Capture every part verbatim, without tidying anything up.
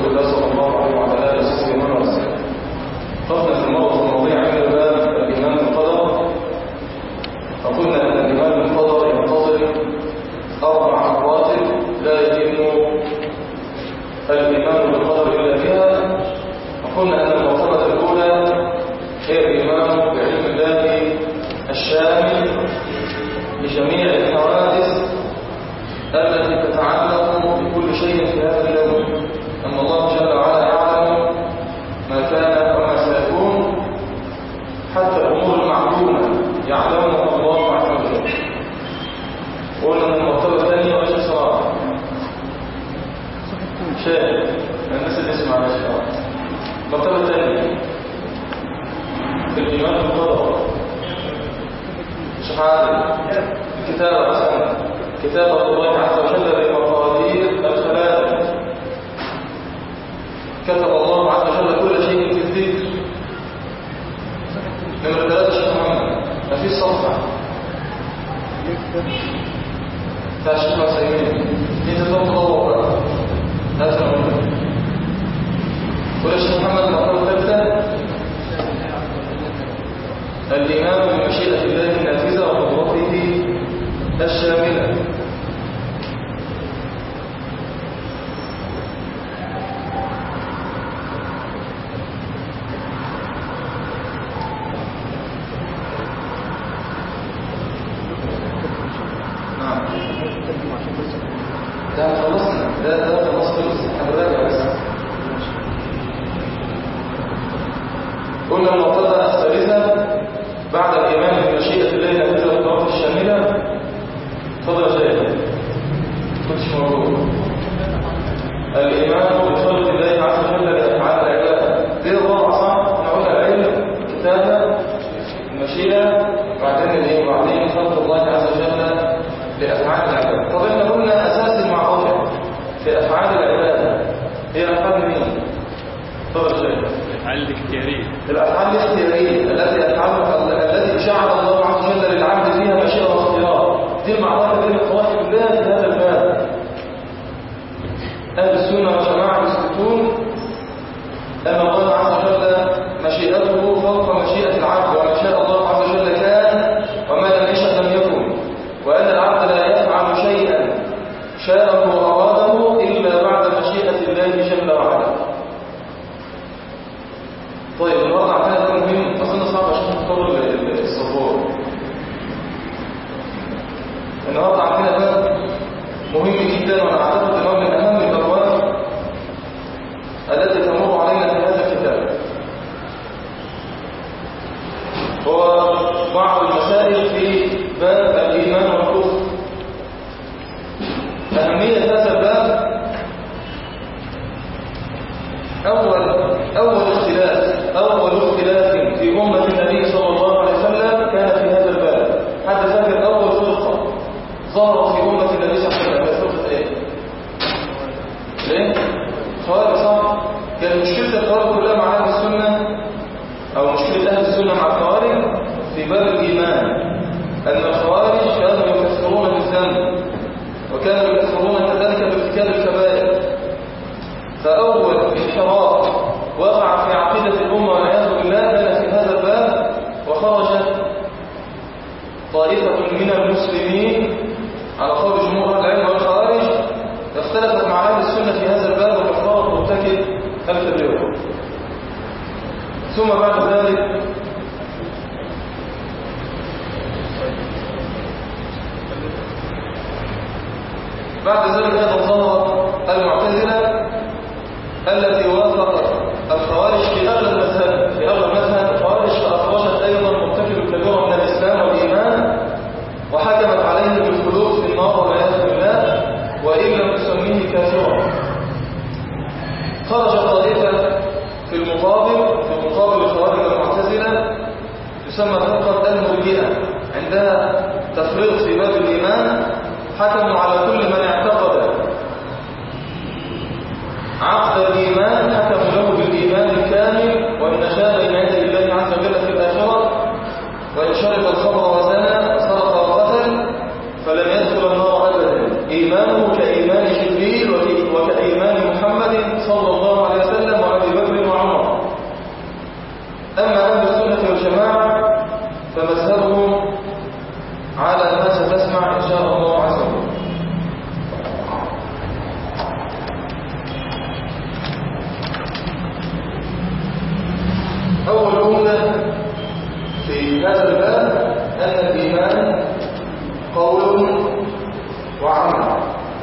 رسول الله صلى الله عليه وعلى آله وصحبه وسلم. قلنا في المرة الماضية عند باب الإيمان بالقدر، فقلنا أن الإيمان بالقدر ينتظر أربع مراتب لا يتم الإيمان بالقدر إلا بها. وقلنا أن المرتبة الأولى هي الإيمان بعلم الله الشامل لجميع الحوادث التي تتعلق بكل شيء في هذا اليوم، أن الله جل وعلا يعلم ما كان وما سيكون، حتى الأمور المعلومة يعلمها الله عز وجل. قلنا أن المرتبة الثانية وجه صراحة شاهد الناس اللي يسمع على الشعار. المرتبة الثانية في الإيمان بالقدر شهادة الكتابة، مثلا كتابة الله عز وجل لمقادير الخلائق، كتب الله عز وجل كل شيء في الذكر. نمرة ثلاثة شيخ محمد ما فيش صفحة بتاع الشيخ مسيمين انت تقوم تدور بقى هذا المهم. ولا الشيخ محمد المرتبة الثالثة الإيمان بمشيئة الله النافذة وقدرته الشاملة. نعم ده خلصنا، ده ده خلص خلص هنراجع بس. قلنا المرتبة الثالثة بعد الإيمان بمشيئة الله النافذة وقدرته الشاملة. تفضل يا شيخ كنتش موجود. الإيمان بخلق الله عز وجل لأفعال العباد، دي الرابعة صح؟ نقول العلم، الكتابة، المشيئة، بعدين الايه؟ بعدين خلق الله عز وجل لأفعال العباد. طب احنا قلنا أساس المعرفة في أفعال العباد هي أفعال مين؟ تفضل يا شيخ. الأفعال الاختيارية. الأفعال الاختيارية التي أفعلها التي جعل الله عز وجل للعبد فيها مشيئة واختيار، دي المعركة بين القواعد كلها في هذا الباب. أهل السنة والجماعة يثبتون أن الله عز وجل مشيئته فوق مشيئة العبد، وما شاء الله عز وجل كان وما لم يشأ لم يكن، وأن العبد لا يفعل شيئا شاءه وأراده إلا بعد مشيئة الله جل وعلا. طيب الوضع كان مهم، أظن صعب عشان نختار الصفور. النهارده عندنا باب مهم جدا، وانا اعتقد انه من اهم الابواب التي تمر علينا في هذا الكتاب. هو بعض المسائل في باب الايمان والكفر. اهميه هذا الباب اول اول اختلاف اول اختلاف في امه النبي صلى الله عليه وسلم كان في هذا الباب. حد فاكر اول فرقه ظهرت في أمة النبي صلى الله عليه وسلم فرقة ايه؟ ليه؟ خوارج صح؟ كان مشكلة الخوارج كلها مع أهل السنة، أو مشكلة أهل السنة مع الخوارج في باب الإيمان، أن الخوارج كانوا يكفرون بالذنب، وكانوا يكفرون كذلك بارتكاب الكبائر. فأول انحراف وقع في عقيدة الأمة والعياذ بالله كان في هذا الباب، وخرجت طائفة من المسلمين على قول جمهور العلم والخوارج اختلفت مع اهل السنه في هذا الباب وكفرت مرتكب الكبيره. ثم بعد ذلك بعد ذلك ايضا ظهرت المعتزله التي وافقت الخوارج في اغلب مذهب في اغلب مذهب الخوارج، فاخرجت ايضا مرتكب الكبيره من الاسلام والايمان، وحكمت عليه بالخلود في النار والعياذ بالله، وإن لم تسميه كافرا. خرج طائفة في المقابل في مقابل الخوارج والمعتزلة تسمى فرقة المرجئة، عندها تفريط في باب الإيمان، حكموا على كل من اعتقد عقد الإيمان حكموا له بالإيمان الكامل، وإن شاء بين يدي الله عز وجل في الآخرة، وإن شرب الخمر وزنى وسرق وقتل فلم يدخل النار أبدا. إيمانه كإيمان جبريل وكإيمان محمد صلى الله في هذا الباب أن الإيمان قول وعمل.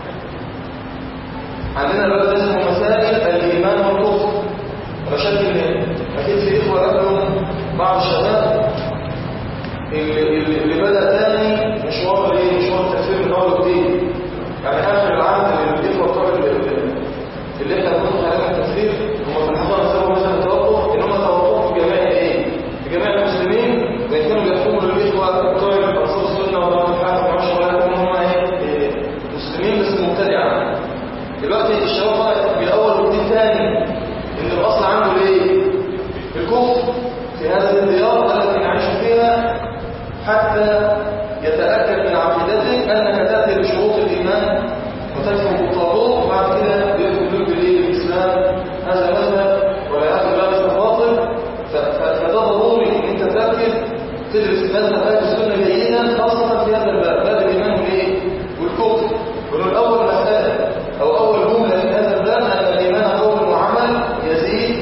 عندنا باب اسمه مسائل الإيمان والكفر. وشكل أكيد في إخوة لكم بعض الشباب اللي, اللي بدأ ثاني مشوار ايه مشوار التفسير من أول جديد. يعني آخر العام اللي الإخوة بتوع اللي احنا بنقول عليهم التفسير هم في الحضارة سببوا مثلا توقف إن هم توقفوا في جميع ايه في جميع المسلمين، وإن كانوا بيحكموا للإخوة بتوع الأنصار السنة والرحمة الحاكم وعشر ولا يكون هم ايه مسلمين بس مبتدعة. دلوقتي الشباب طلع من أول وجديد ثاني إن الأصل عنده ايه الكفر في هذه الديار التي نعيش فيها، حتى يتأكد من عقيدته أنك تأتي بشروط الإيمان وتفهم بالطاغوت، وبعد كده يدخل بالإيه الإسلام. هذا مذهب ولا يأخذ مذهب باطل. فده ضروري إن أنت تركز تدرس مذهب أهل السنة جيدا، خاصة في هذا الباب باب الإيمان والإيه والكفر. وإنه الأول مسألة أو أول جملة في هذا الباب أن الإيمان قول وعمل يزيد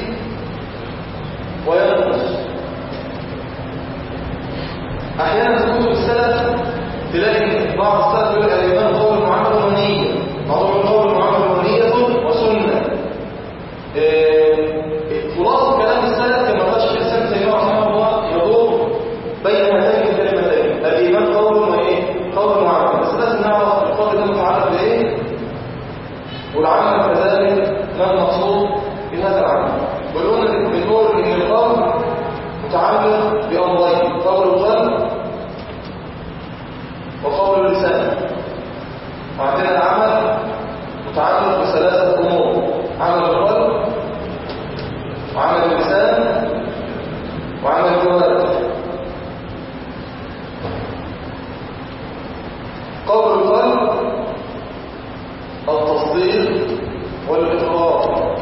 وينقص. أحيانا في كتب السلف تلاقي بعض السلف يقول الإيمان قول وعمل ونية، بعضهم قول وعمل ونية وسنة. خلاصة كلام السلف كما قال الشيخ الإسلام تيمية رحمه الله يدور بين هاتين الكلمتين الإيمان قول وإيه قول وعمل. بس لازم نعرف القول ده متعلق بإيه والعمل كذلك ما المقصود بهذا العمل. وقلنا بنقول إن القول متعلق بأمرين: قول القلب وقول اللسان. وعندنا العمل متعلق بثلاثة أمور: عمل القلب وعمل اللسان وعمل الجوارح. قول القلب التصديق والإقرار.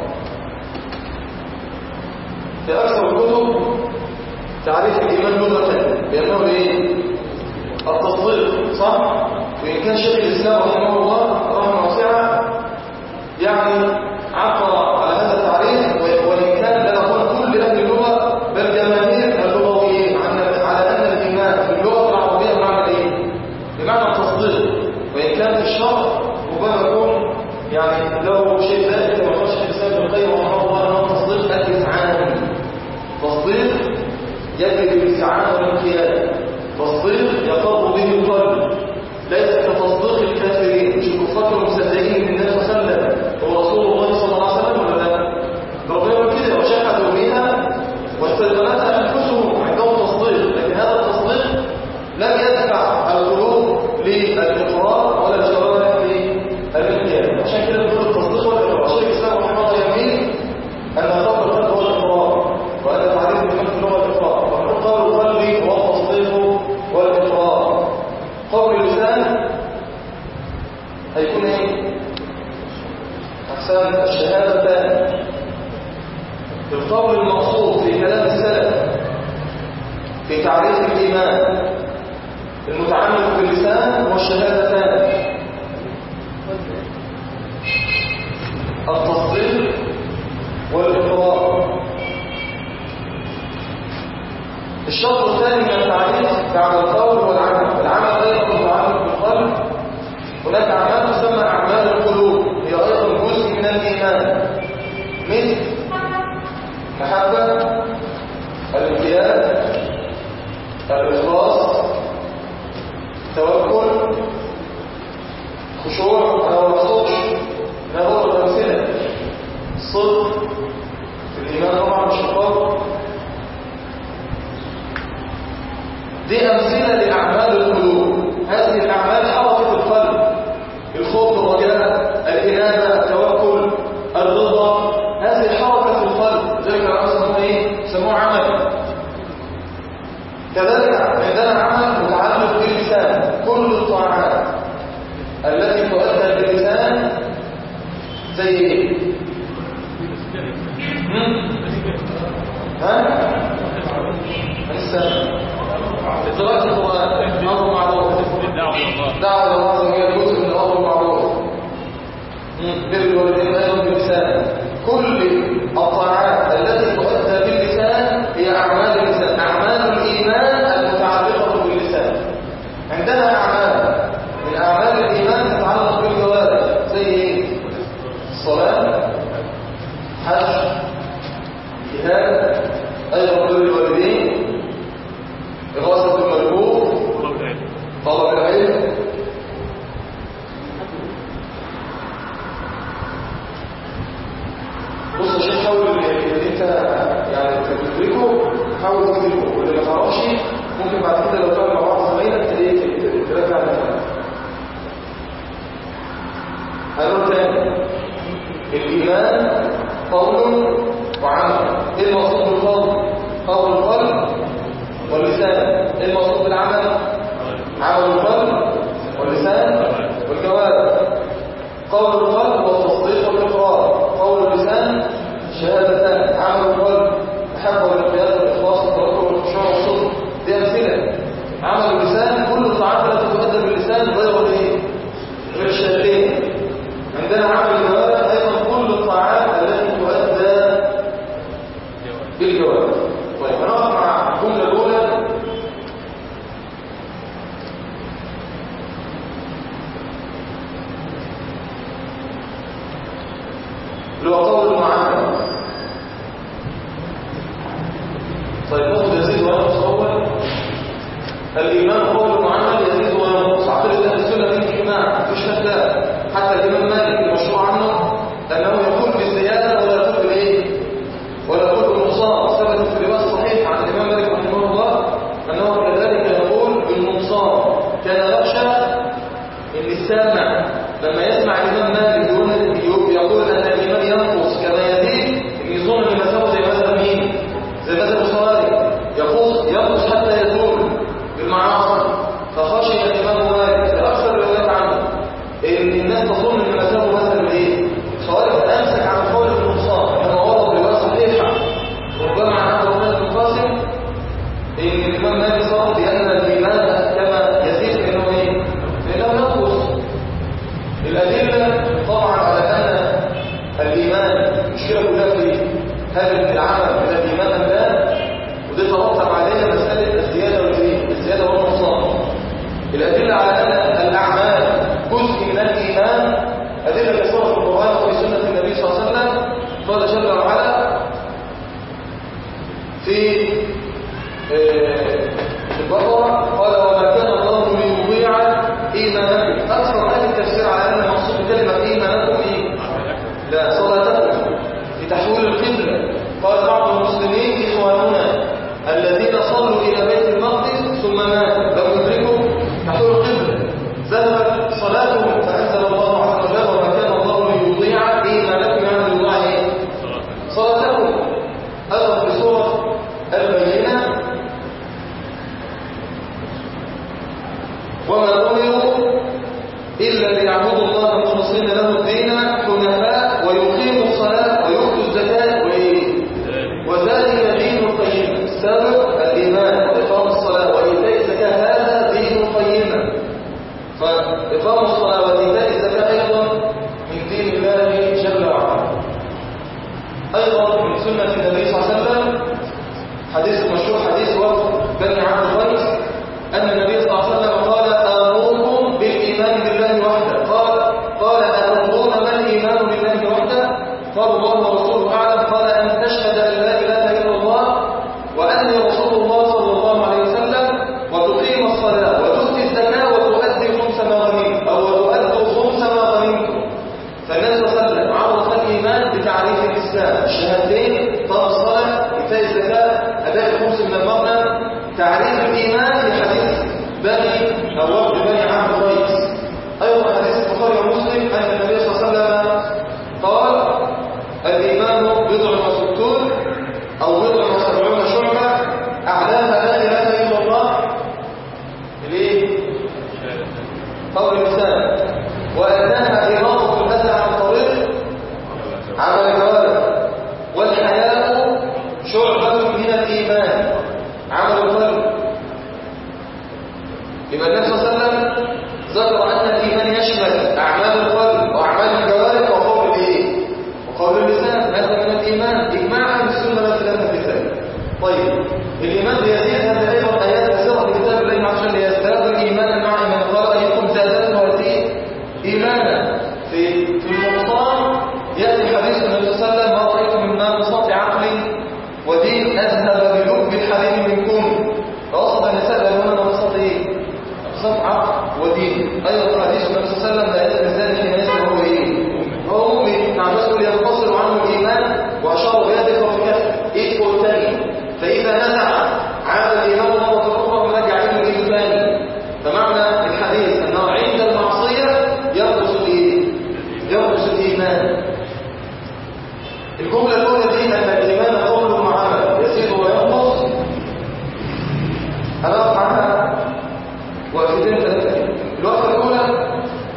في أكثر الكتب تعريف الإيمان لغة بأنه إيه؟ التصديق، صح؟ وإن كان شيخ الإسلام رحمه الله رحمه واسعة يعني عبر على هذا التعريف، وإن كان لا نقول كل أهل اللغة بل جماهير اللغويين على أن الإيمان في اللغة العربية بمعنى إيه؟ بمعنى التصديق. وإن كان في الشرع ربما يكون يعني لو شيء ذلك كما قال شيخ الإسلام ابن القيم رحمه الله أنه التصديق الإذعان. تصديق يجري بالإذعان والانقياد، تصديق يقر به القلب، ليس كتصديق الكافرين. مش الكفار المصدقين من النبي صلى الله عليه وسلم ورسول الله صلى الله عليه وسلم ولا لا؟ ربنا كده وشهدوا بها واستيقنتها انفسهم عندهم تصديق، لكن هذا التصديق لم يدفع القلوب للاقرار ولا الجوارح للانقياد. عشان كده بنقول التصديق والاقرار. شيخ الاسلام رحمه الله يميل ان قول القلب هو الاقرار، وهذا تعريف من اللغه الاقرار. قول القلب هو التصديق والاقرار. قول اللسان هيكون ايه؟ احسن الشهادتان. القول المقصود في كلام السلف في تعريف الايمان المتعلق باللسان والشهادتان: التصديق والاقرار. الشرط الثاني من التعريف بعد القول والعمل. العمل ايضا متعلق بالقلب. هناك اعمال تسمى اعمال القلوب، هي ايضا جزء من الايمان، مثل محبه، الانقياد، الاخلاص، توكل، خشوع. انا ما بقصدش انا بضرب امثله. الصدق في الايمان طبعا مش القول. دي أمثلة لأعمال القلوب. هذه الأعمال حركة القلب: الخوف، الرجاء، الإنابة، التوكل، الرضا. هذه حركة القلب، ذلك العمل ايه؟ يسموه عمل. كذلك عندنا عمل متعلق باللسان. كل الطاعات التي تؤدى باللسان زي ايه؟ ها؟ هنستنى قراءة القرآن، أمر معروف، دعوة إلى الله هي جزء من الأمر المعروف. بر الوالدين أيضا باللسان. كل الطاعات التي تؤدى باللسان هي أعمال اللسان. أعمال الإيمان انت يعني تدركه حاول تدركه، واللي ما تعرفش ممكن بعد كده لو كان مع بعض زمايلك ترجع لك. هنقول تاني الإيمان قول وعمل. ايه المقصود بالقول؟ قول القلب واللسان. ايه المقصود بالعمل؟ عمل القلب واللسان والجوارح. قول القلب والتصديق والإقرار، قول اللسان شهادتان، عمل القلب محبة والانقياد والإخلاص والتوكل والخشوع والصدق. دي أمثلة. عمل اللسان كل الطاعات التي تؤدى باللسان غير ايه؟ غير الشهادتين. عندنا عمل الجوارح ايضا كل الطاعات التي تؤدى بالجوارح. طيب هنقف مع الجمله الاولى. اللي هو قول المعامله. طيب نقول يزيد وينقص. اول الايمان قول المعامله يزيد وينقص. عقيده اهل السنه في اجماع مفيش خلاف. حتى الإمام مالك المشروع عنه أنه يقول بالزيادة ولا يقول بالإيه؟ ولا يقول بالنقصان. ثبت في الرواية الصحيح عن الإمام مالك رحمه الله أنه كذلك يقول بالنقصان. كان يخشى أن السامع لما يسمع الإمام مالك يقول أن الإيمان ينقص كما يزيد يظن أن مساوي زي مذهب مين؟ زي مذهب الصواري ينقص حتى يزول بالمعاصي. فخشي الإمام مالك في أكثر الروايات عنه ان الناس تظن ان مساوي مثلا ايه؟ خوارج امسك عن قول النقصان كما ورد روايه صحيحه ربما عن عبد الرحمن بن القاسم ان الامام مالك صار بان الايمان كما يزيد فانه ايه؟ فانه ينقص. الادله طبعا على ان الايمان المشكله كلها في هل العمل من الايمان ام لا، ودي ترتب عليها مساله الزياده والايه؟ الزياده والنقصان. الادله على ان الاعمال جزء من الإيمان أدلة كثيرة في القرآن وفي سنة النبي صلى الله عليه وسلم. قال جل وعلا في البقرة قال وما كان الله ليضيع إيمانكم. أكثر أهل التفسير على أن المقصود بكلمة إيمانكم إيه؟ لا صلاتكم في تحويل القبلة. قال بعض المسلمين إخواننا الذين صلوا إلى بيت المقدس ثم ماتوا لم يدركوا تحويل القبلة ذهبت صلاتهم فأنزل الله عز وجل وما كان الله ليضيع إيمانكم يعني يضيع إيه؟ صلاتكم. أيضا في سورة البينة وما أمروا إلا ليعبدوا الله مخلصين له الدين حنفاء ويقيموا الصلاة ويؤتوا الزكاة وذلك دين القيم. السابق الإيمان وإقام الصلاة وإيتاء الزكاة هذا دين القيمة. فإقام الصلاة وإيتاء الزكاة أيضا من دين الله جل وعلا. أيضا من سنة النبي صلى الله عليه وسلم حديث مشهور حديث وفد بني عبد القيس أن النبي صلى الله عليه وسلم قال آمركم بالإيمان بالله وحده. قال قال أتدرون ما الإيمان بالله وحده؟ قال الله ورسوله أعلم. قال أن تشهد أن لا إله إلا الله وأني رسول الله صلى الله عليه وسلم وتقيم الصلاة وتؤتي الزكاة وتؤدي خمس ما غنمتم أو وتؤدوا خمس ما غنمتم. فالنبي صلى الله عليه وسلم عرف الإيمان بتعريف الإسلام الشهادتين طلب الصلاة إيتاء الزكاة أداء الخمس من المغنم. تعريف الإيمان في حديث بني أو وفد بني عبد القيس. أيضا حديث البخاري ومسلم أن النبي صلى الله عليه وسلم قال الإيمان بضع وستون أو بضع وسبعون شعبة أعلاها لا إله إلا الله ليه؟ قول اللسان وأدناها إراضة الأذى عن الطريق عمل الجوارح والحياء شعبة من الإيمان عمل القلب. لما النبي صلى الله عليه وسلم ذكر أن الإيمان يشمل أعمال القلب وأعمال الجوارح وقول الإيه؟ وقول اللسان. هذا من الإيمان إجماع أهل السنة لا خلاف في ذلك. طيب الإيمان بيزيد. هذا أيضا آيات كثيرة في كتاب الله عز وجل ليزداد الإيمان مع من قال أيكم زادته هذه إيمانا. في في النقصان يأتي حديث النبي صلى الله عليه وسلم ما رأيت من ناقصات عقل ودين أذهب بلب الحليم منكم. فأصد النساء لأنها ناقصات إيه؟ ناقصات عقل ودين. أيضا حديث النبي صلى الله عليه وسلم لا يزال الإنسان في نفسه هو إيه؟ هو مؤمن. نعم بس ينفصل عنه الإيمان وأشار بيده وفي كفه. الجملة الأولى دي أن الإيمان قول وعمل يزيد وينقص، هنقف عنها وقفتين ثلاثة. الوقفة الأولى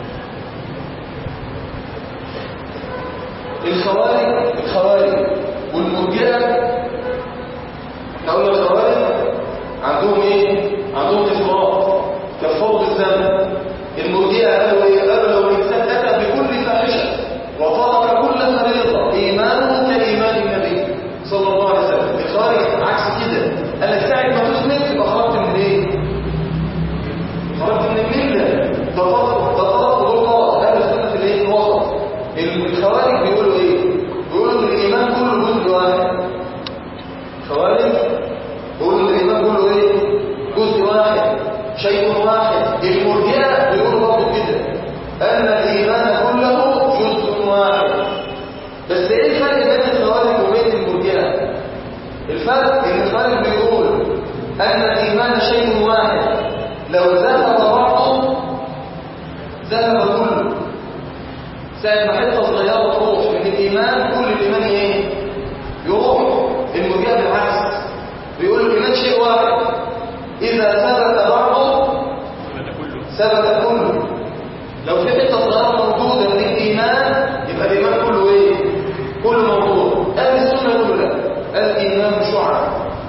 الخوارج الخوارج والمرجئة. نقول الخوارج عندهم ايه؟ عندهم إصرار كفروا بالذنب. المرجئة قالوا ايه؟ قالوا لو الإنسان أتى بكل فاحشة وترك كل فريضة إيمانه كإيمان النبي صلى الله عليه وسلم. الخوارج عكس كده، أنا ساعة ما تسلم تبقى خرجت من ايه؟ خرجت من الملة. ده فرق ده فرق ودول طرق أهل السنة في الايه؟ الوسط. الخوارج بيقولوا ايه؟ بيقولوا ان الإيمان كله جزء واحد. الخوارج بيقولوا ان الإيمان كله ايه؟ جزء واحد، شيء واحد. المرجئة بيقولوا برضه كده أن الإيمان كله جزء واحد. بس ايه الفرق بين الخوارج وبين المرجئة؟ الفرق ان الخوارج بيقول أن الإيمان شيء واحد، لو ذهب بعضه ذهب كله. ساعة ما حتة صغيرة تروح من الإيمان كل الإيمان ايه؟ يروح. المرجئة بالعكس بيقول الإيمان شيء واحد، إذا ثبت بعضه ثبت كله. لو في حتة صغيرة موجودة من الإيمان يبقى الإيمان كله ايه؟ كله موجود. أهل السنة كلها الإيمان شعب.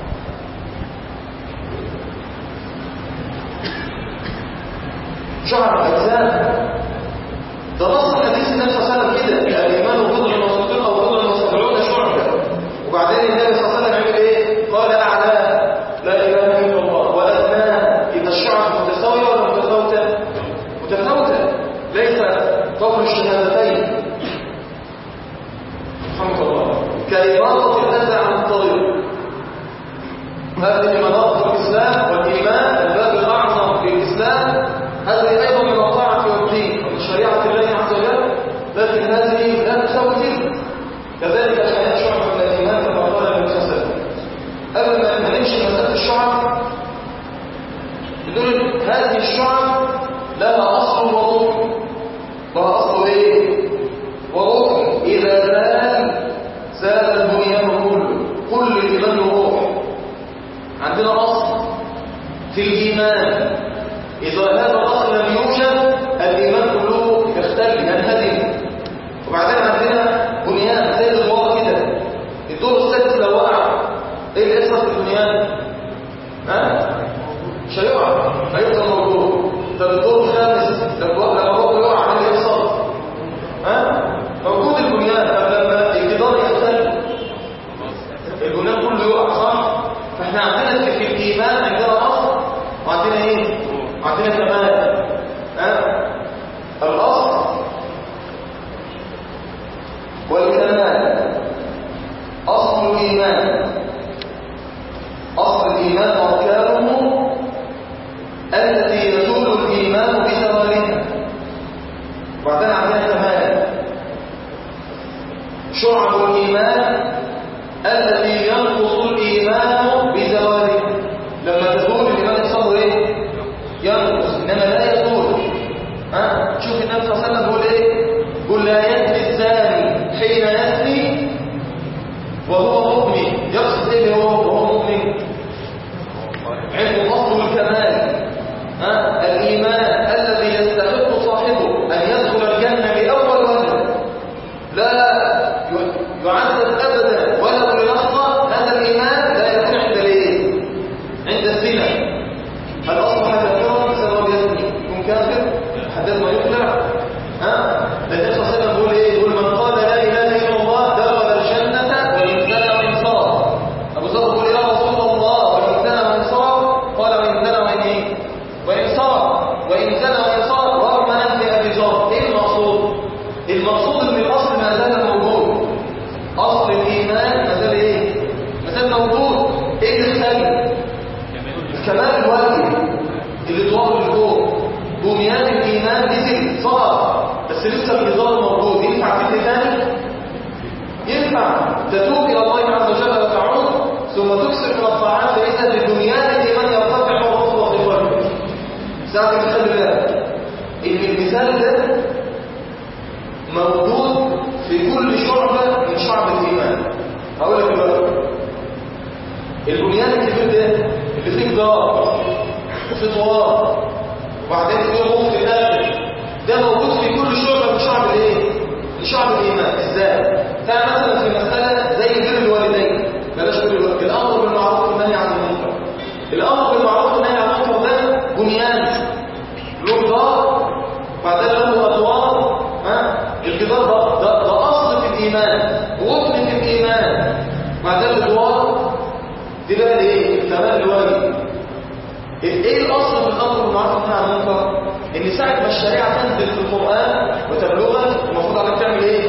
شعب أجزاء. ده نص حديث النبي صلى الله عليه وسلم كده، الإيمان بضع وستون أو بضع وسبعون شعبة. وبعدين النبي صلى الله عليه وسلم عمل إيه؟ قال أعلى لا إله إلا الله وأدناه. إذا الشعب متساوية ولا متفاوتة؟ متفاوتة، ليس قول الشهادتين. الحمد لله. كإماطة الأذى عن الطريق، هذه مناطق الإسلام والإيمان، الباب الأعظم في الإسلام. هذه أيضا من الطاعة والدين ومن شريعة الله عز وجل، لكن هذه لا تساوي تلك. كذلك الحياة شعب من الإيمان كما قال النبي صلى الله عليه وسلم. قبل ما نمشي مسألة الشعب بدون هذه الشعب لها أصل وركن. لها أصل إيه؟ وركن. إذا زال زال البنيان كله، كل الإيمان روح. عندنا أصل في الإيمان، إذا هذا الأصل لم يوجد الإيمان كله يختل ينهدم. وبعدين عندنا بنيان زي الدوار كده، الدور السادس لو وقع ايه اللي يحصل في البنيان؟ ها؟ مش هيقع، هيفضل موجود. طب الدور الخامس لما هو يقع ايه اللي يحصل؟ ها؟ موجود البنيان. طب لما الجدار يختل البنيان كله يقع، صح؟ فاحنا عندنا في الإيمان عندنا أصل وعندنا ايه؟ وعندنا كمال. ها؟ الأصل والكمال. أصل الإيمان، أصل الإيمان أركانه التي يزول الإيمان بزوالها. وبعدين عندنا كمال شعب الإيمان التي ينقص الإيمان بزوالها. لما تزول الإيمان يصير ايه؟ ينقص، إنما لا يزول. ها؟ شوف النبي صلى الله عليه وسلم بيقول ايه؟ قل لا يزني الزاني حين يزني وهو مؤمن. يقصد ايه هو وهو مؤمن؟ عنده اصل الكمال. ها؟ الايمان الذي يستحق صاحبه ان يدخل الجنه باول وهله، لا يعذب ابدا ولا يلقى. هذا الايمان لا يكون عند الايه؟ عند الزنا. هل اصبح كافرا بسبب يزني يكون كافر حتى ما يقلع؟ ها؟ النبي صلى الله عليه وسلم بيقول ايه؟ يقول من قال لا اله الا الله دخل الجنه وان زنى وان صرف. ابو ذر بيقول يا رسول الله وان زنى وان صرف؟ قال وان زنى وان ايه؟ وان صرف. وان زنى وان صرف رغم انف ابي ذر. ايه المقصود؟ المقصود ان الاصل ما زال موجود. اصل الايمان ما زال ايه؟ ما زال موجود. ايه اللي خلق؟ الكمال الواجب اللي طوال الفوق. بنيان الايمان نزل صار، بس لسه النظام موجود. ينفع كده ثاني؟ ينفع تتوب الى الله عز وجل وتعود ثم تكسر من الطاعات، فاذا ببنيان الايمان يرتفع الرسول في قلبك. ساعه خلي بالك ان المثال ده موجود في كل شعبه من شعب الايمان. هقول لك دلوقتي البنيان الكبير ده اللي فيه جدار وفيه طوال وبعدين فيه غرف في الاخر، ده موجود في كل شعبه من شعب الايه؟ لشعب الايمان. ازاي؟ تعال مثلا في مساله زي بر الوالدين، بلاش بر الوالدين، الامر بالمعروف والنهي عن المنكر. الامر بالمعروف والنهي عن المنكر ده بنيان له جدار وبعدين له ادوار. ها الجدار ده ده, ده اصل في الايمان وركن في الايمان، بعدين الادوار دي بقى ايه؟ الكمال الواجب. ايه الاصل في الامر بالمعروف والنهي عن المنكر؟ ان ساعه ما الشريعه تنزل في القران وتبلغك المفروض عليك تعمل ايه؟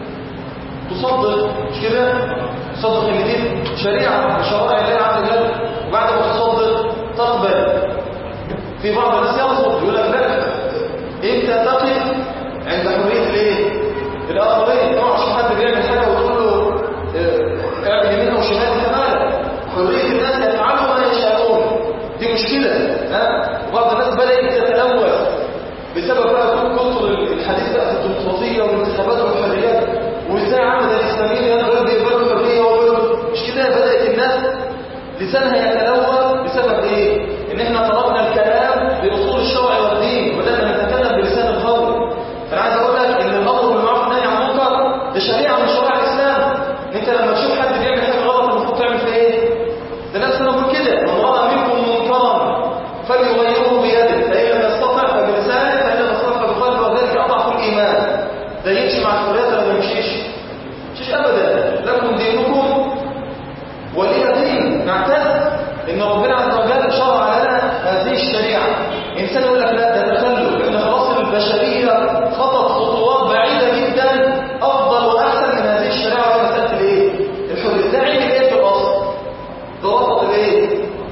تصدق، مش كده؟ تصدق ان دي شريعه من شرائع الله عز وجل، وبعد ما تصدق تقبل. في بعض الناس يرفض يقول لك لا، انت تقف عند حريه الايه؟ الاخرين. ما عشان حد بيعمل حاجه وتقول له اعمل يمين او شمال، انت مالك؟ حريه الناس يفعلوا ما يشاءون، دي مشكله. ها بعض الناس بدات تتلوث بسبب بقى كتر الحديث بقى في الديمقراطيه والانتخابات والحريات، وازاي عمل الاسلاميين يقدروا يقبلوا الحريه ويقبلوا، مش كده؟ بدات الناس لسانها يتلوث بسبب ايه؟ ان احنا طلبنا الكلام باصول الشرع والدين وبدانا نتكلم بلسان القول. فانا عايز اقول لك ان الامر بالمعروف والنهي عن المنكر ده شريعه من شرائع الاسلام. انت لما تشوف حد بيعمل حاجه غلط المفروض تعمل فيها ايه؟ ده نفس ما بقول كده، من راى منكم منكرا فليغيره بيده فان لم يستطع فبلسانه فان لم يستطع فبقلبه وذلك اضعف الايمان. ده يمشي مع الحريات ولا ما يمشيش؟ مش ابدا. لكم دينكم ولي دين. نعتز ان ربنا عز وجل شرع لنا هذه الشريعه. انسان يقول لك لا ده تخلف، ان خلاص البشريه خطت خطوات بعيده جدا افضل واحسن من هذه الشريعه وهي مساله الايه؟ الحريه. ده عيب ايه في الاصل؟ ده رفض الايه؟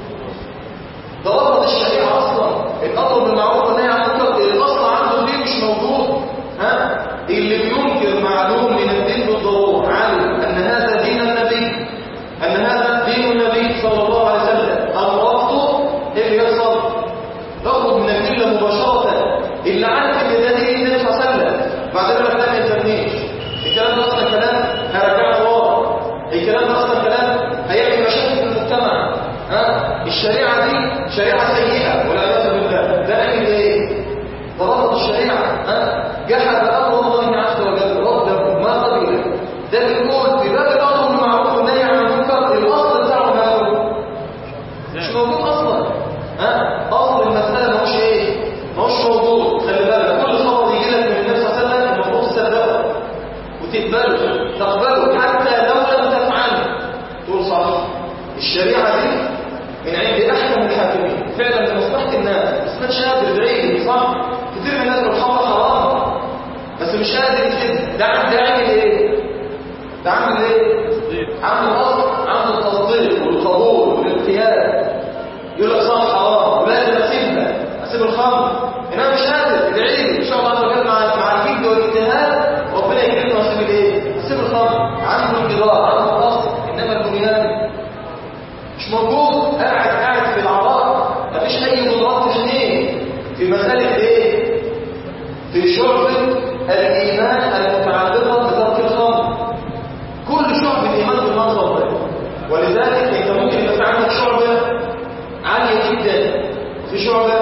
ده رفض الشريعه اصلا. الامر بالمعروف والنهي عن المنكر الاصل عنده دين مش موجود. ها اللي بينكر معلوم من الدين بالضروره علم ان هذا دين النبي، ان هذا دين النبي صلى الله عليه وسلم، امرته ايه اللي يحصل؟ تخرج من المله مباشره. اللي عارف ان ده دين النبي صلى الله عليه وسلم بعدين يقول لك لا ما يلزمنيش، الكلام ده اصلا كلام هيرجعه ورا، الكلام ده اصلا كلام هيعمل مشاكل في المجتمع. ها الشريعه دي شريعه سيئه والعياذ بالله. ده نعمل ايه؟ ده رفض الشريعه. ها جحد امر الله عز وجل، رده ما قبله. ده بنقول في باب الامر بالمعروف والنهي عن المنكر الاصل بتاعه ماله؟ مش موجود اصلا. ها اصل المساله ماهوش ايه؟ ماهوش موجود. خلي بالك كل خبر يجي لك من النبي صلى الله عليه وسلم المفروض تصدقه وتقبله، تقبله حتى لو لم تفعله تقول صح. الشريعه دي من عند احكم الحاكمين فعلا لمصلحه الناس، بس ما تش قادر يدعي صح. كتير من الناس بتحرم حرام بس مش قادر يكذب. ده عامل ايه؟ ده عامل ايه؟ عامل الاصل، عامل التصديق والقبول والانقياد. يقول لك صح حرام ولازم اسيبها، اسيب الخمر، انما مش قادر يدعي لي ان شاء الله عز وجل مع مع الجد والاجتهاد ربنا يكرمني واسيب الايه؟ اسيب الخمر. عنده الجدار، عنده الاصل، انما البنيان مش موجود. قاعد قاعد في العراء مفيش اي قدرات اثنين في مساله ايه؟ في شعبه الايمان المتعلقه بترك الخمر. كل شعب الايمان بالمنظر ده، ولذلك انت ممكن يبقى عندك شعبه عاليه جدا في شعبه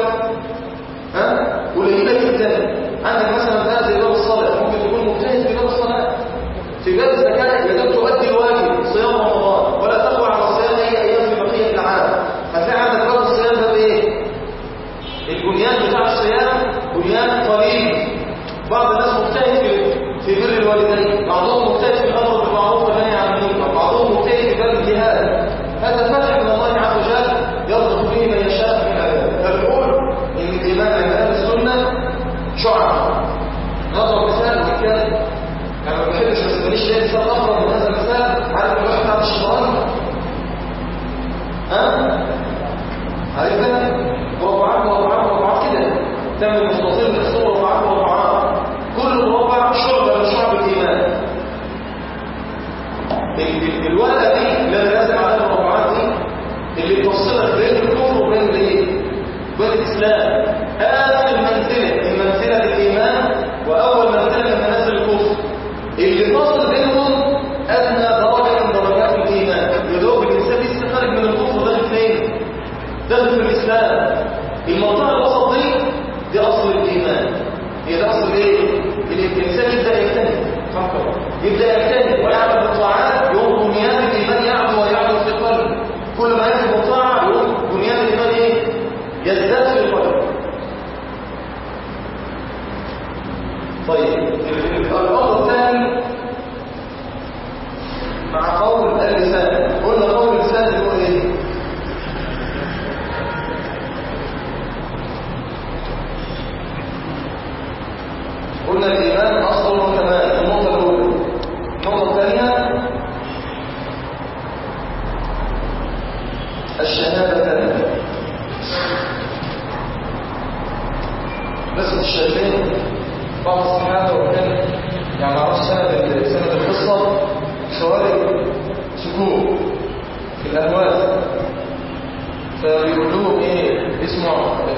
ها قليله جدا. عندك مثلا بقى زي باب الصلاه، ممكن تكون مجتهد في باب الصلاه، في باب الزكاه لازم تؤدي الواجب صيام رمضان ولا تقوى على الصيام اي ايام في بقيه العام. هتلاقي عندك باب الصيام ده ايه؟ البنيان بتاع الصيام بنيان قليل. بعض الناس مجتهد في في بر الوالدين، بعضهم مجتهد في الامر بالمعروف والنهي عن المنكر، بعضهم مجتهد في باب الجهاد. هذا فتح من الله عز وجل يرزق به من يشاء من عباده. فبنقول ان الايمان من اهل السنه شعب. نضرب مثال ونتكلم، يعني ما بحبش بس ماليش لاقي مثال اخر من هذا المثال. عارف الواحد بتاع الشيطان؟ ها؟ عارفها؟ مربعات مربعات مربعات كده، تعمل مستطيل تحصل مربعات مربعات، كل مربع شعبه من شعب الايمان. الورقه دي اللي انا راسم عليها المربعات دي اللي بتوصلك بين الكفر وبين الايه؟ بين الاسلام. اخر منزله من منزله الايمان واول منزله من منازل الكفر. اللي فاصل بينهم ادنى درجه من درجات مع قول اللسان. قلنا قول اللسان يقول ايه؟ قلنا الإيمان أصل وكمال. النقطة الأولى. النقطة الثانية الشهادة. بس الشهادتين بعض الصحابة وكان يعني معرفش سنة سنة القصة خوارج سكوك في الأهواز، فبيقول لهم ايه اسمه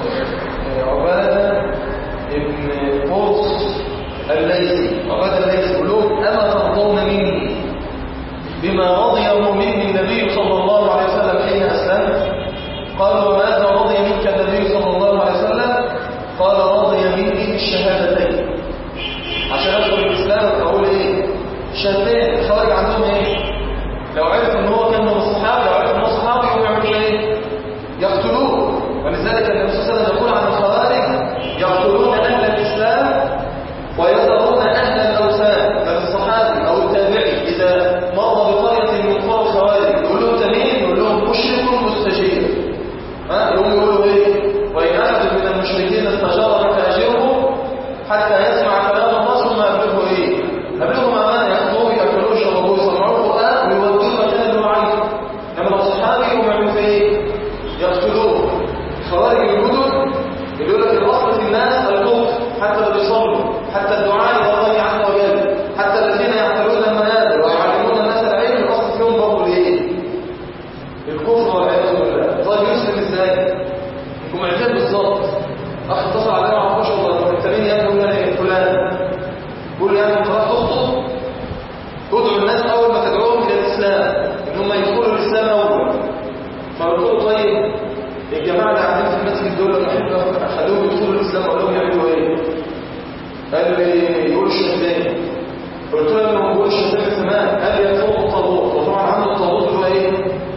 عبادة ابن قرص الليثي. عبادة الليثي يقول لهم أما ترضون مني بما رضيه مني النبي صلى الله عليه وسلم حين أسلم؟ قالوا وماذا رضي منك النبي صلى الله عليه وسلم؟ قال رضي مني الشهادتين. عشان أدخل الإسلام أقول إيه؟ الشهادتين. الخوارج عندهم إيه؟ لو عرف إن هو كان من الصحابة، لو عرف إن هو صحابي يقوم يعملوا إيه؟ يقتلوه. ولذلك النبي صلى الله عليه وسلم يقول عن الخوارج يقتلون أهل الإسلام ويذرون أهل الأوثان. فالصحابي أو التابعي إذا مر بقرية من قرى الخوارج يقول لهم تميم، يقول لهم مشرك مستجير. ها يقوم يقولوا إيه؟ وإن أحد من المشركين استجارك فأجره حتى يسمع كلام الله ثم أبلغه إيه؟ أبلغه أمانة يأخذوه يأكلوه يشربوه يسمعوه القرآن ويودوه مكان اللي هو عايزه. لما الصحابي يقوم يعملوا إيه؟ يقتلوه. خوارج الجدد اللي يقول لك الأصل في الناس الكفر حتى لو بيصلوا، حتى الدعاء إلى الله عز وجل، حتى الذين يعتلون المنابر ويعلمون الناس العلم الأصل فيهم برضه إيه؟ الكفر والعياذ بالله. طيب يسلم إزاي؟ يكون معتاد بالظبط. أخ اتصل علينا ما اعرفوش والله التمرين يعني يقول لنا فلان يقول يعني انت راح تخطب تدعو الناس أول ما تدعوهم إلى الإسلام إن هم يدخلوا الإسلام أول. فقلت له طيب الجماعة اللي قاعدين في المسجد دول لما خلوهم يدخلوا الإسلام أقول لهم يعملوا إيه؟ قال لي يقولوا الشهدين. قلت له لما بقول الشهدين في زمان قال لي يطلبوا الطابوت. وطبعا عنده الطابوت اللي هو إيه؟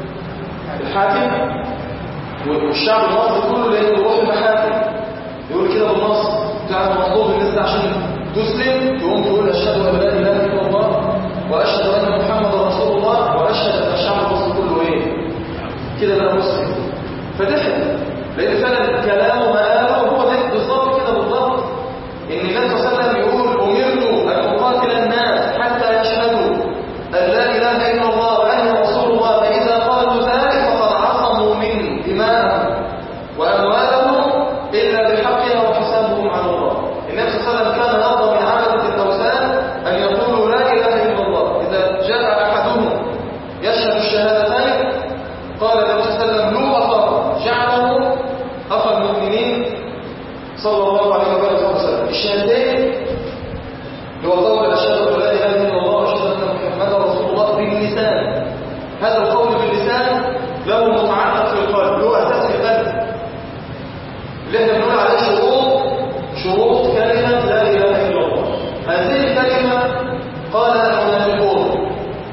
الحاكم. والشعب المصري كله لأنه يروح المحاكم يقول كده بالنص بتاع المطلوب الناس عشان تسلم تقوم تقول أشهد أن لا إله إلا الله وأشهد أن محمد رسول الله وأشهد أن الشعب المصري كله إيه؟ كده بقى مسلم. فدخل لأن فعلا كلامه مآله وهو ده بالظبط كده بالظبط إن النبي صلى الله عليه وسلم يقول أمرت أن أقاتل الناس حتى يشهدوا أن لا إله إلا الله وأن رسول الله فإذا قالوا ذلك فقد عصموا من دماءهم وأموالهم إلا بحقها وحسابهم على الله. النبي صلى الله عليه وسلم كان يرضى من عبدة الأوثان أن يقولوا لا إله إلا الله. إذا جاء أحدهم يشهد الشهادتين قال النبي صلى الله عليه وسلم له أخر جعله أخر المؤمنين صلى الله عليه وسلم. الشهادتين هو قول أشهد أن لا إله إلا الله وأشهد أن محمدا رسول الله باللسان. هذا القول باللسان له متعلق في القلب، له أساس في القلب اللي احنا بنقول عليه شروط شروط كلمة لا إله إلا الله. هذه الكلمة قال المنافقون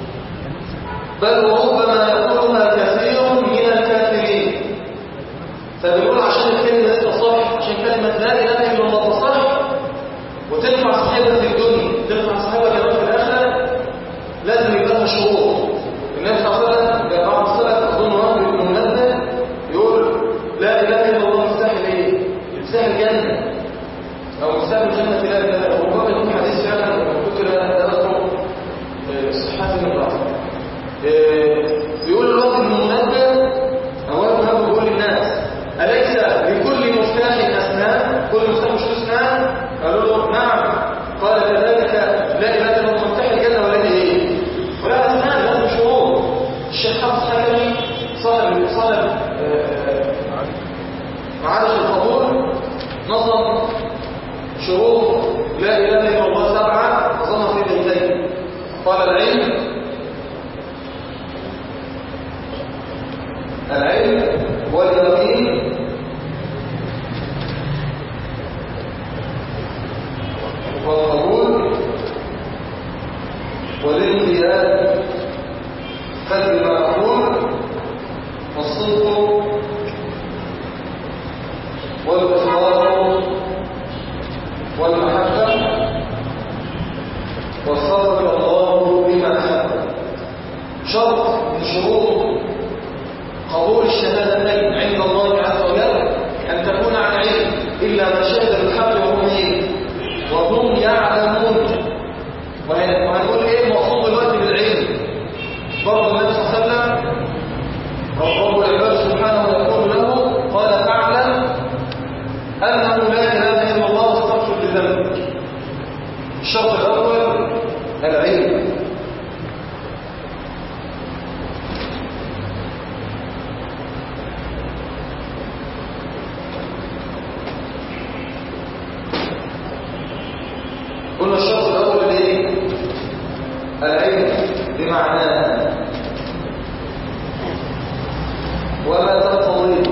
بل وربما يقولها كثير من الكافرين. فبيقول عشان الكلمة تصح، عشان كلمة لا إله إلا الله تصح وتنفع صاحبها في الدنيا تنفع صاحبها كمان في الآخرة لازم يبقى لها شروط. النبي صلى الله عليه وسلم بعض السلف أظن واحد من المنزل يقول لا إله إلا الله مفتاح الإيه؟ مفتاح الجنة أو مفتاح الجنة في لا إله إلا الله. وقال يكون حديث فعلا كنت لا أذكر صحة المضاعفة بيقول الوقت من المنزل أولا هذا بيقول للناس أليس لكل مفتاح أسنان؟ كل مفتاح مش أسنان؟ قالوا له نعم. قال كذلك لا إله إلا الله مفتاح الجنة ولا إيه؟ ولا أسنان لازم شروط. الشيخ حافظ حكمي صاحب صاحب معادش القبول نظم شروط لا إله إلا الله سبعة نظمها في بيتين. قال العلم العلم واليقين والقبول والانقياد خذ ما أقول والصدق والإخلاص والمحبة والصبر الله بما أحب. شرط من شروط قبول الشهادتين عند الله عز وجل أن تكون عن علم، إلا ما شهد بالحق وهم إيه؟ وهم يعلمون. وهنقول إيه المقصود دلوقتي بالعلم؟ برضه النبي صلى الله عليه وسلم رب العباد سبحانه يقول له قال فاعلم أنه لا إله إلا الله واستغفر لذنبك. الشرط الأول العلم. قلنا الشرط الأول الايه؟ العلم بمعناه وما تقتضيه.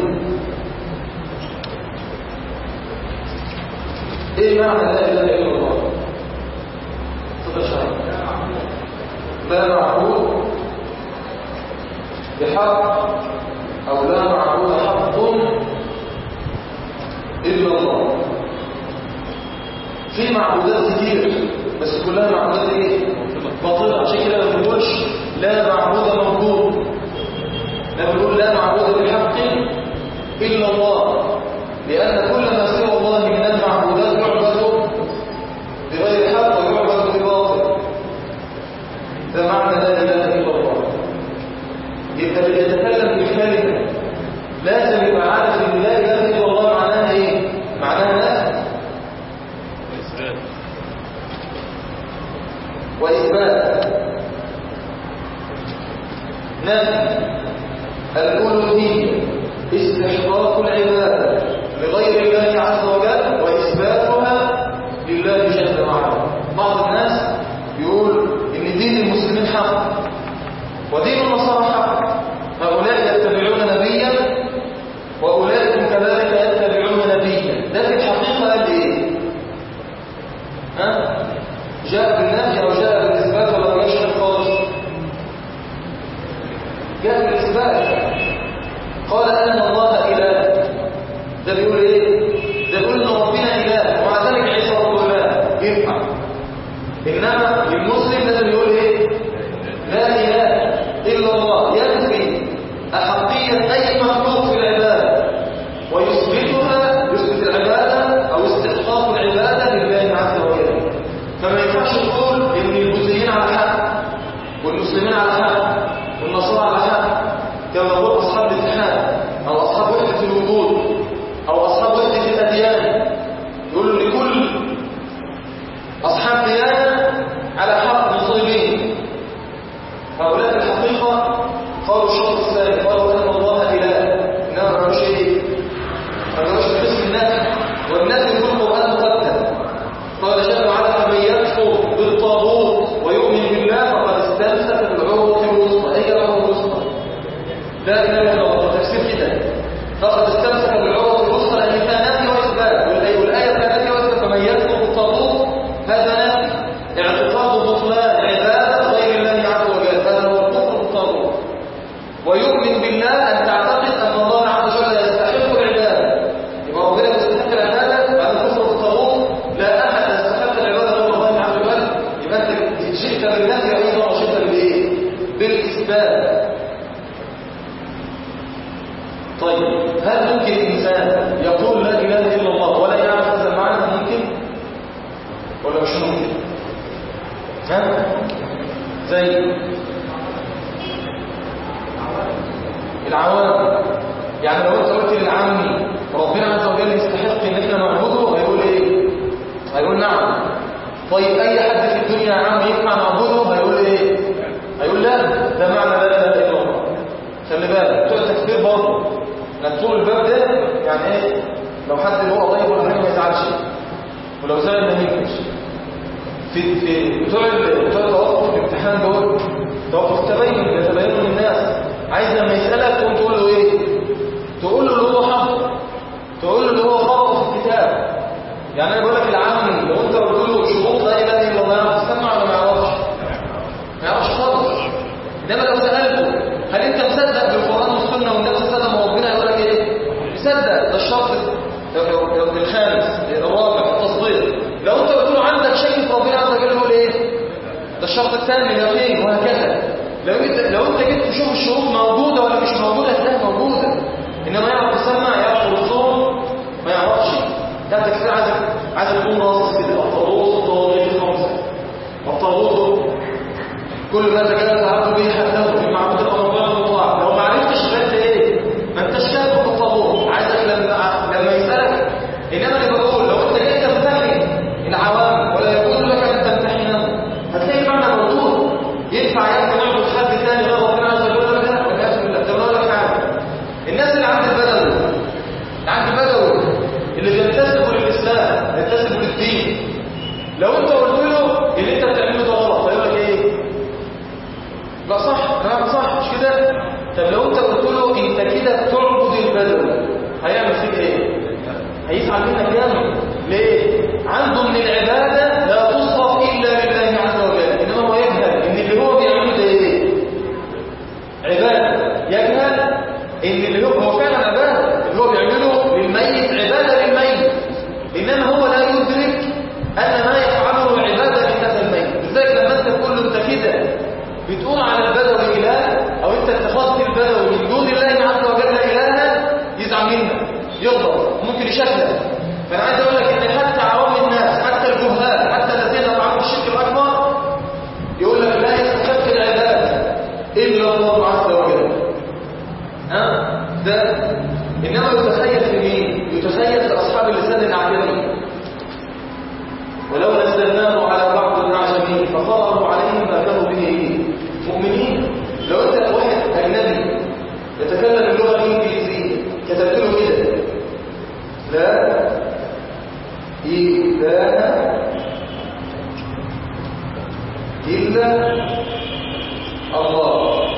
ايه معنى لا اله الا الله؟ تتشرح لا معبود بحق او لا معبود حق الا الله. في معبودات كتير بس كلها معبودات ايه؟ باطله. عشان كده ما بنقولش لا معبود موجود، لا بنقول لا معبود بحق الا الله، لان كل ما سوى الله من المعبودات يعبد بغير حق ويعبد بباطل. ده معنى لا اله الا الله. يبقى اللي يتكلم بكلمه لازم يبقى عارف ان لا اله الا الله معناها ايه؟ معناها لا وإثبات نفي الألوهية، استحقاق العبادة لغير الله عز وجل وإثباتها لله جل وعلا. بعض الناس يقول إن دين المسلمين حق ودين النصارى حق، هؤلاء يتبعون نبيا وأولئك كذلك يتبعون نبيا. ده في الحقيقة قال إيه؟ ها؟ جاء بالنفي أو جاء بالإثبات ولا ما جاش خالص؟ جاء بالإثبات. قال أن الله إله. ده بيقول إيه؟ ده بيقول إن ربنا إله ومع ذلك عيسى رب الله ينفع. إنما المسلم لازم يقول إيه؟ لا إله إلا الله، ينفي أحقية أي مخلوق في العبادة ويثبتها، يثبت العبادة أو استحقاق العبادة لله عز وجل. فما ينفعش تقول ان البوذيين على حق والمسلمين على حق والنصارى على حق، كما يقول اصحاب الاتحاد او اصحاب وحده الوجود او اصحاب وحده الاديان، يقولوا لكل اصحاب ديانه على حق مصيبين. هؤلاء الحقيقه قالوا الشرط الثاني، قالوا ان الله اله، انما ما قالوش ايه؟ ما قالوش باسم النفي، والنفي في القران مقدم. قال جل وعلا فمن يكفر بالطاغوت ويؤمن بالله فقد استمسك بالعروة الوثقى. ايه العروة الوثقى؟ لا اله الا الله. تفسير كده فقد استمسك بالعروة الوثقى لان فيها نفي واثبات، والايه فيها نفي واثبات. فمن يكفر بالطاغوت هذا نفي، اعتقاد بطلان عباده غير الله عز وجل، هذا هو الكفر بالطاغوت. ويؤمن بالله ان تعتقد ان الله عز وجل يستحق العباده، يبقى ربنا يستحق العباده بعد الكفر بالطاغوت. لا احد جئت بالنفي ايضا وجئت بالايه؟ بالاثبات. طيب هل ممكن الانسان يقول لا اله الا الله ولا يعرف هذا المعنى؟ ممكن ولا مش ممكن؟ ها؟ زي العوام. يعني لو انت قلت للعامي ربنا عز وجل يستحق ان احنا نعبده، هيقول ايه؟ هيقول نعم. طيب اي حد في الدنيا عام ينفع نعبده؟ هيقول ايه؟ هيقول لا. ده معنى لا اله الا الله. خلي بالك بتوع التكفير برضه نطول الباب ده. يعني ايه؟ لو حد اللي هو قريب ولا حاجه ما يزعلش، ولو زعل ما ينكش. في في بتوع بتوع التوقف الامتحان دول توقف تبين يتبينوا للناس. عايز لما يسالك تقوم تقول له ايه؟ تقول له اللي هو حق، تقول له اللي هو خطأ في الكتاب. يعني انا بقول لك العام لو انت قلت له شروط لا اله الا الله يعرف تسمع ولا ما يعرفش؟ ما يعرفش خالص. انما لو سالته هل انت مصدق بالقران والسنه والنبي صلى الله عليه وسلم وربنا، يقول لك ايه؟ مصدق. ده الشرط الخامس الرابع التصديق. لو انت قلت له عندك شك في ربنا عز وجل، يقول ايه؟ ده الشرط الثاني اليقين، وهكذا. لو انت لو انت جيت تشوف الشروط موجوده ولا مش موجوده هتلاقيها موجوده، انما يعرف يسمع يعرف الصوم ما يعرفش. ده انت كده عايز عايز تكون راس كده الطاروس الطوارئ الخمسه الطاروس كل ما تجلس عبده به حتى في معبود الرمضان المطاع. لو ما عرفتش فانت ايه؟ ما انتش كاتب الطاروس. عايزك لما لما يسالك، انما اللي بقول لو انت جاي تمتحن العوام ولا يقول لك ان تمتحنه هتلاقي المعنى موجود. ينفع ينفع نعبد حد ثاني غير ربنا عز وجل ولا لا؟ والعياذ بالله. طب اقول لك حاجه، الناس اللي عند البدوي اللي عند البدوي اللي بينتسبوا للاسلام بينتسبوا للدين، لو انت قلت له اللي انت بتعمله ده غلط هيقول لك ايه؟ لا صح، لا صح، مش كده؟ طب لو انت قلت له انت كده بتعبد البدوي هيعمل فيك ايه؟ هيزعل منك جامد. ليه؟ عنده من العباده لا تصرف الا لله عز وجل، انما هو يجهل ان اللي هو بيعمله ده ايه؟ عباده. يجهل ان اللي هو هو فعلا عباده، اللي هو بيعمله للميت عباده للميت، انما هو لا يدرك ان ما يفعله عباده لهذا الميت. لذلك لما انت تقول له انت كده بتقول على البدوي اله، او انت اتخذت البدوي من دون الله عز وجل الها، يزعل منك يغضب ممكن يشكلك. فانا عايز اقول لك ان حتى عوام الناس حتى الجهال حتى الذين يفعلون الشرك الاكبر يقول لك لا يستحق العباده الا الله عز وجل. ها ده انما يتخيل في مين؟ يتخيل في اصحاب اللسان العجمي. ولو نزلناه على بعض الاعجمين فقرأوا عليهم ما كانوا به مؤمنين. لو انت واحد اجنبي يتكلم اللغه الانجليزيه كتبت له كده لا إله إلا الله،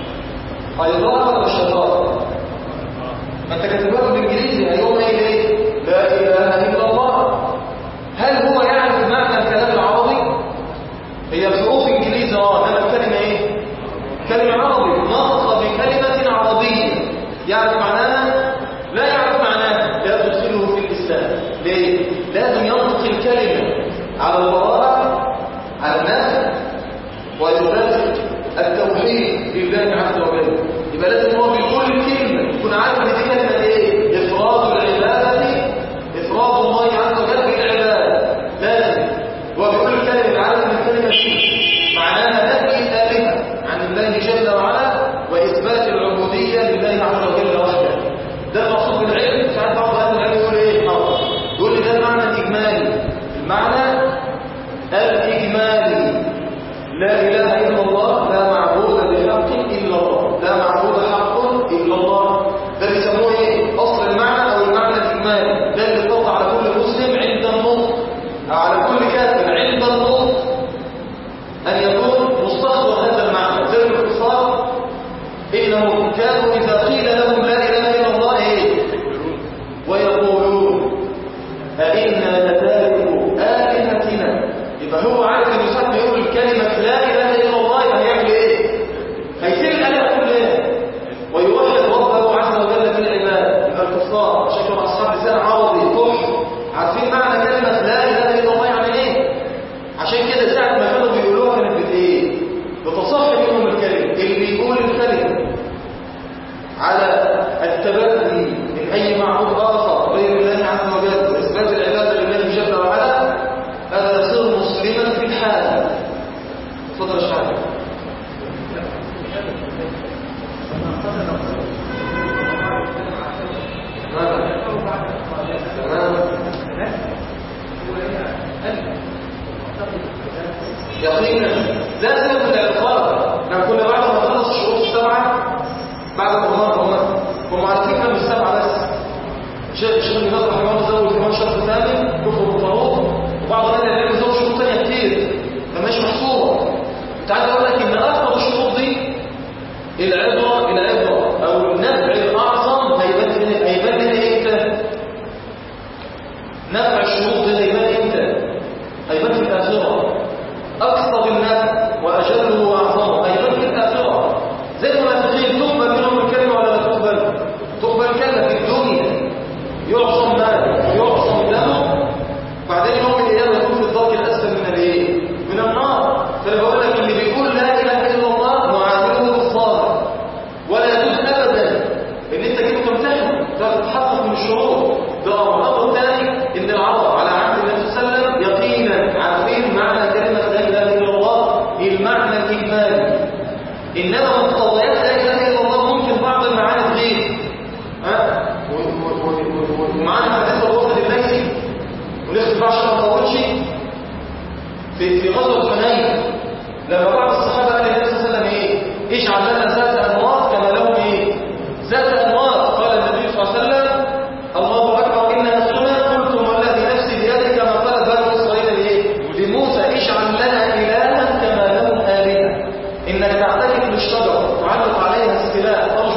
هيضاهر ولا مش هيضاهر؟ ما انت كاتبها بالانجليزي هيقوم ايه ليه؟ لا اله الا الله. هل هو يعرف معنى الكلام العربي؟ هي الحروف انجليزي اه انما الكلمه ايه؟ كلمه عربي نطق بكلمه عربيه يعرف معناها؟ لا يعرف معناها، لا تدخله في الاسلام. ليه؟ لازم ينطق الكلمه على البراءه على الناس واثبات التوحيد لله عز وجل. يبقى لازم هو بيقول الكلمه يكون عارف ان دي كلمه ايه؟ افراد العباده، افراد الله عز وجل بالعباده. لازم هو بيقول الكلمه عارف ان الكلمه دي معناها نفي الالهه عن الله جل وعلا واثبات العبوديه لله عز وجل وحده. ده المقصود بالعلم. ساعات بعض اهل العلم يقول ايه؟ يقول لي ده المعنى الاجمالي. المعنى الاجمالي لا اله الا الله، لا معبود بحق الا الله، لا معبود حق الا الله. ده بيسموه ايه؟ اصل المعنى او المعنى الاجمالي. ده اللي يطلق على كل مسلم عند النطق او على كل كافر عند النطق ان يكون مستحضر هذا المعنى. زي الاختصار انهم كانوا اذا قيل لهم لا اله الا الله ايه؟ ويقولون أئنا لتاركوا آلهتنا. يبقى هو عارف ان يسمى يقول الكلمة لا إله إلا الله، يبقى هيعمل إيه؟ هيسير الآلهة كلها ويوحد ربه عز وجل بالعباد. يبقى الكفار شكل أصحاب لسان عربي فحش عارفين معنى كلمة لا إله إلا الله يعني إيه؟ عشان كده ساعة ما كانوا بيقولوها كانت بت إيه؟ بتصحي منهم الكلمة. اللي بيقول الكلمة على التبدي من أي معبود آخر غير الله عز وجل وإثبات العبادة لله جل وعلا هذا يصير مسلما في الحال. تفضل يا شيخ. يقينا لازم الاعتقاد. احنا كنا بعد ما نخلص الشروط السبعه بعد ما هم هم عارفين كانوا السبعه بس. شيخ الشيخ ابن باز رحمه الله زود كمان شرط ثاني كفر بالطاغوت، وبعض الناس اللي زود شروط ثانيه كتير فمش محصوره. انت عايز اقول لك ان اكثر الشروط دي العبره العبره او النفع الاعظم هيبان هيبان امتى؟ نفع الشروط دي هيبان امتى؟ هيبان في الاخره. اكثر النفع واجله واعظمه هيبان في الاخره. زي المنافقين تقبل منهم الكلمه ولا لا تقبل؟ تقبل كلمه في الدنيا يعصم ماله يعصم دمه، بعدين يوم القيامه يكون في الدرك الاسفل من الايه؟ من النار. فانا بقول لك اللي بيقول لا اله الا الله إنما مقتضيات لا إله إلا الله ممكن بعض المعاني تغير، ها ومعاني حديث الوقت الليلي ونخطب عشان ما نطولش في في غزوة حنين لما بعض الصحابة قال النبي صلى الله عليه وسلم إيه؟ اجعل لنا ذات أنوار كما لهم إيه؟ ذات أنوار. قال النبي صلى الله عليه وسلم الله أكبر إنها سنة، قلتم والذي نفسي بيده كما قال بنو إسرائيل لإيه؟ لموسى اجعل لنا إلها كما لهم آلهة. إنك تعتكف للشجرة تعلق عليها السلاح